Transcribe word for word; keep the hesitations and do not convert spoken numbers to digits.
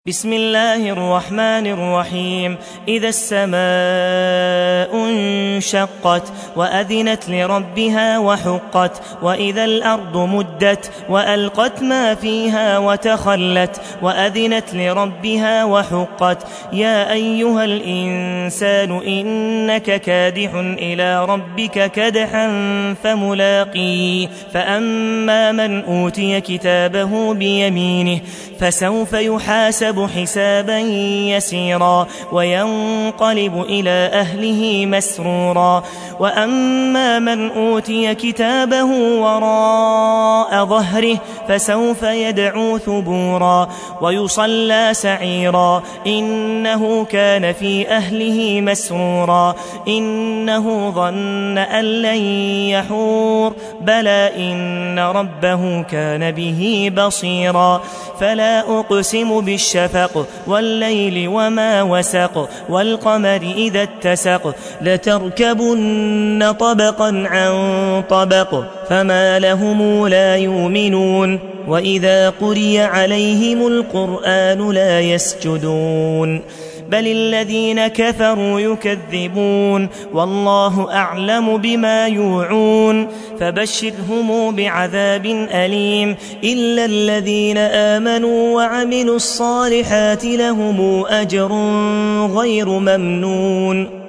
بسم الله الرحمن الرحيم. إذا السماء انشقت وأذنت لربها وحقت وإذا الأرض مدت وألقت ما فيها وتخلت وأذنت لربها وحقت يا أيها الإنسان إنك كادح إلى ربك كدحا فملاقيه فأما من أوتي كتابه بيمينه فسوف يحاسب حسابا يسيرا وينقلب إلى أهله مسرورا وأما من أوتي كتابه وراء ظهره فسوف يدعو ثبورا ويصلى سعيرا إنه كان في أهله مسرورا إنه ظن أن لن يحور بلى إن ربه كان به بصيرا فلا أقسم بالشفق والليل وما وسق والقمر إذا اتسق لتركبن طبقا عن طبق فما لهم لا يؤمنون وإذا قرئ عليهم القرآن لا يسجدون بل الذين كفروا يكذبون والله أعلم بما يوعون فبشرهم بعذاب أليم إلا الذين آمنوا وعملوا الصالحات لهم أجر غير ممنون.